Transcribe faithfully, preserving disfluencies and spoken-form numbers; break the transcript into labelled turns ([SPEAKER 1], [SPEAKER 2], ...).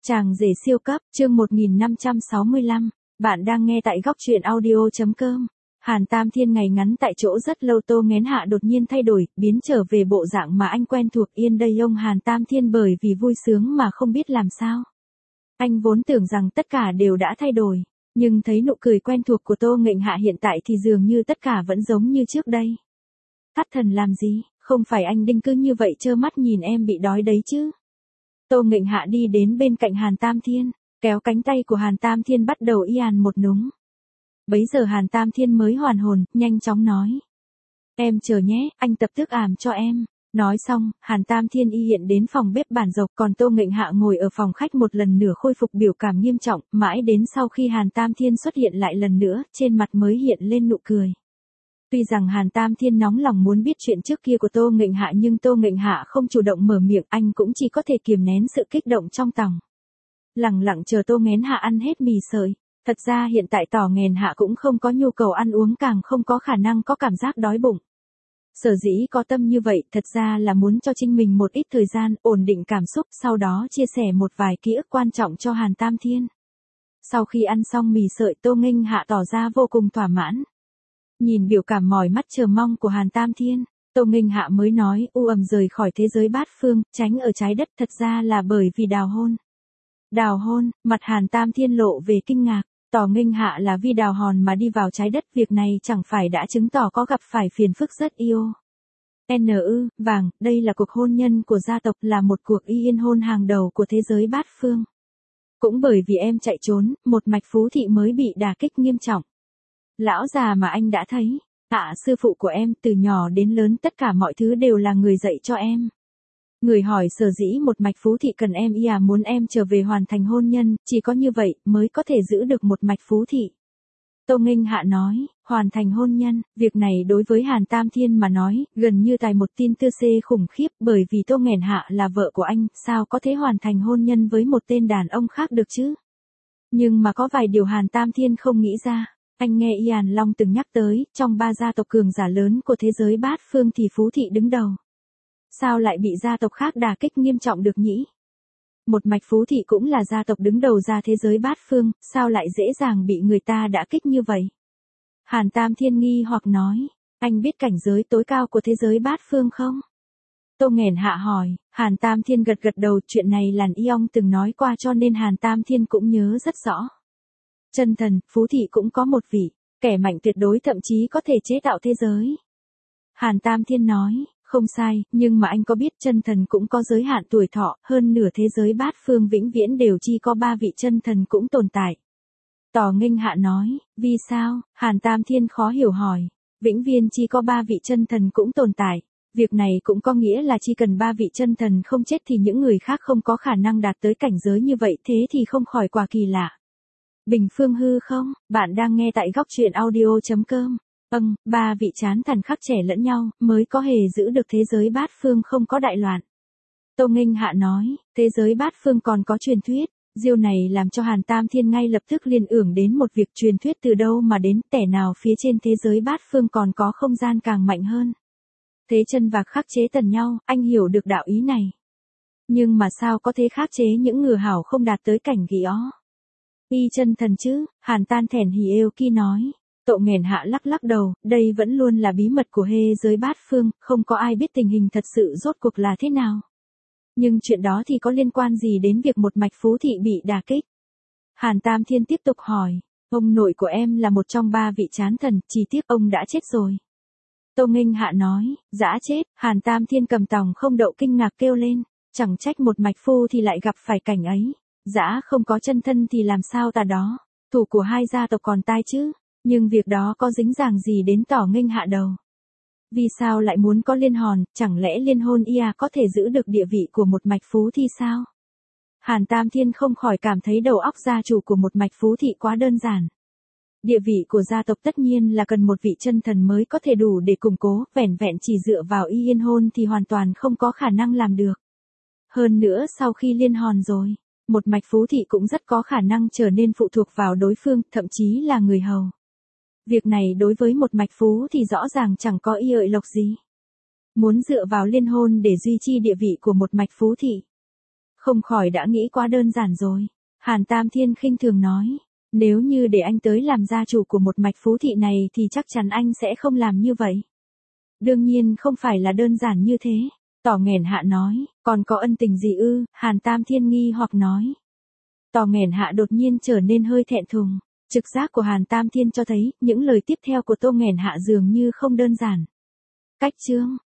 [SPEAKER 1] Chàng rể siêu cấp, chương một nghìn năm trăm sáu mươi lăm, bạn đang nghe tại góc truyện audio.com. Hàn Tam Thiên ngày ngắn tại chỗ rất lâu. Tô Nghén Hạ đột nhiên thay đổi, biến trở về bộ dạng mà anh quen thuộc. Yên đây ông Hàn Tam Thiên bởi vì vui sướng mà không biết làm sao. Anh vốn tưởng rằng tất cả đều đã thay đổi, nhưng thấy nụ cười quen thuộc của Tô Nghênh Hạ hiện tại thì dường như tất cả vẫn giống như trước đây. Thất thần làm gì, không phải anh đinh cứ như vậy trơ mắt nhìn em bị đói đấy chứ. Tô Nghênh Hạ đi đến bên cạnh Hàn Tam Thiên, kéo cánh tay của Hàn Tam Thiên bắt đầu y àn một núng. Bấy giờ Hàn Tam Thiên mới hoàn hồn, nhanh chóng nói. Em chờ nhé, anh tập thức ảm cho em. Nói xong, Hàn Tam Thiên y hiện đến phòng bếp bản dọc, còn Tô Nghênh Hạ ngồi ở phòng khách một lần nữa khôi phục biểu cảm nghiêm trọng, mãi đến sau khi Hàn Tam Thiên xuất hiện lại lần nữa, trên mặt mới hiện lên nụ cười. Tuy rằng Hàn Tam Thiên nóng lòng muốn biết chuyện trước kia của Tô Nghênh Hạ, nhưng Tô Nghênh Hạ không chủ động mở miệng, anh cũng chỉ có thể kiềm nén sự kích động trong lòng. Lặng lặng chờ Tô Nghén Hạ ăn hết mì sợi. Thật ra hiện tại Tỏ Nghèn Hạ cũng không có nhu cầu ăn uống, càng không có khả năng có cảm giác đói bụng. Sở dĩ có tâm như vậy thật ra là muốn cho chính mình một ít thời gian, ổn định cảm xúc, sau đó chia sẻ một vài ký ức quan trọng cho Hàn Tam Thiên. Sau khi ăn xong mì sợi, Tô Nghênh Hạ tỏ ra vô cùng thỏa mãn. Nhìn biểu cảm mỏi mắt chờ mong của Hàn Tam Thiên, Tô Nghênh Hạ mới nói, u ầm rời khỏi thế giới bát phương, tránh ở trái đất, thật ra là bởi vì đào hôn. Đào hôn, mặt Hàn Tam Thiên lộ về kinh ngạc. Tỏ Nghênh Hạ là vì đào hòn mà đi vào trái đất, việc này chẳng phải đã chứng tỏ có gặp phải phiền phức rất yêu. N ư, vàng, đây là cuộc hôn nhân của gia tộc, là một cuộc y yên hôn hàng đầu của thế giới bát phương. Cũng bởi vì em chạy trốn, một mạch phú thị mới bị đả kích nghiêm trọng. Lão già mà anh đã thấy, ạ sư phụ của em, từ nhỏ đến lớn tất cả mọi thứ đều là người dạy cho em. Người hỏi sở dĩ một mạch phú thị cần em y à, muốn em trở về hoàn thành hôn nhân, chỉ có như vậy mới có thể giữ được một mạch phú thị. Tô Nghênh Hạ nói, hoàn thành hôn nhân, việc này đối với Hàn Tam Thiên mà nói, gần như tài một tin tư xê khủng khiếp, bởi vì Tô Nghèn Hạ là vợ của anh, sao có thể hoàn thành hôn nhân với một tên đàn ông khác được chứ? Nhưng mà có vài điều Hàn Tam Thiên không nghĩ ra. Anh nghe Yàn Long từng nhắc tới, trong ba gia tộc cường giả lớn của thế giới bát phương thì phú thị đứng đầu. Sao lại bị gia tộc khác đả kích nghiêm trọng được nhỉ? Một mạch phú thị cũng là gia tộc đứng đầu ra thế giới bát phương, sao lại dễ dàng bị người ta đả kích như vậy? Hàn Tam Thiên nghi hoặc nói, anh biết cảnh giới tối cao của thế giới bát phương không? Tô Nghèn Hạ hỏi, Hàn Tam Thiên gật gật đầu, chuyện này Làn Y Ong từng nói qua cho nên Hàn Tam Thiên cũng nhớ rất rõ. Chân thần, phú thị cũng có một vị, kẻ mạnh tuyệt đối, thậm chí có thể chế tạo thế giới. Hàn Tam Thiên nói, không sai, nhưng mà anh có biết chân thần cũng có giới hạn tuổi thọ, hơn nửa thế giới bát phương vĩnh viễn đều chỉ có ba vị chân thần cũng tồn tại. Tỏ Nghênh Hạ nói, vì sao? Hàn Tam Thiên khó hiểu hỏi, vĩnh viễn chỉ có ba vị chân thần cũng tồn tại. Việc này cũng có nghĩa là chỉ cần ba vị chân thần không chết thì những người khác không có khả năng đạt tới cảnh giới như vậy, thế thì không khỏi quá kỳ lạ. Bình phương hư không? Bạn đang nghe tại góc truyện audio.com. Vâng, ba vị chán thần khắc trẻ lẫn nhau, mới có hề giữ được thế giới bát phương không có đại loạn. Tô Nghênh Hạ nói, thế giới bát phương còn có truyền thuyết. Diêu này làm cho Hàn Tam Thiên ngay lập tức liên tưởng đến một việc, truyền thuyết từ đâu mà đến, tẻ nào phía trên thế giới bát phương còn có không gian càng mạnh hơn. Thế chân vạc khắc chế tần nhau, anh hiểu được đạo ý này. Nhưng mà sao có thể khắc chế những người hảo không đạt tới cảnh ghi ó? Y chân thần chứ? Hàn Tan Thẻn Hỉ Êu Ki nói. Tô Nghèn Hạ lắc lắc đầu, đây vẫn luôn là bí mật của hê giới bát phương, không có ai biết tình hình thật sự rốt cuộc là thế nào. Nhưng chuyện đó thì có liên quan gì đến việc một mạch phú thị bị đả kích? Hàn Tam Thiên tiếp tục hỏi, ông nội của em là một trong ba vị chán thần, chỉ tiếc ông đã chết rồi. Tô Nghênh Hạ nói, dã chết. Hàn Tam Thiên cầm tòng không đậu kinh ngạc kêu lên, chẳng trách một mạch phu thì lại gặp phải cảnh ấy. Dã không có chân thân thì làm sao ta đó, thủ của hai gia tộc còn tai chứ, nhưng việc đó có dính dàng gì đến Tỏ Nghênh Hạ đầu? Vì sao lại muốn có liên hòn, chẳng lẽ liên hôn ia có thể giữ được địa vị của một mạch phú thì sao? Hàn Tam Thiên không khỏi cảm thấy đầu óc gia chủ của một mạch phú thị quá đơn giản. Địa vị của gia tộc tất nhiên là cần một vị chân thần mới có thể đủ để củng cố, vẻn vẹn chỉ dựa vào y yên hôn thì hoàn toàn không có khả năng làm được. Hơn nữa sau khi liên hòn rồi, một mạch phú thị cũng rất có khả năng trở nên phụ thuộc vào đối phương, thậm chí là người hầu. Việc này đối với một mạch phú thì rõ ràng chẳng có y lợi lộc gì. Muốn dựa vào liên hôn để duy trì địa vị của một mạch phú thị, Không khỏi đã nghĩ quá đơn giản rồi. Hàn Tam Thiên khinh thường nói. Nếu như để anh tới làm gia chủ của một mạch phú thị này thì chắc chắn anh sẽ không làm như vậy. Đương nhiên không phải là đơn giản như thế. Tỏ nghển hạ nói, còn có ân tình gì ư? Hàn Tam Thiên nghi hoặc nói. Tỏ nghển hạ đột nhiên trở nên hơi thẹn thùng. Trực giác của Hàn Tam Thiên cho thấy, những lời tiếp theo của Tô nghển hạ dường như không đơn giản. Cách chương,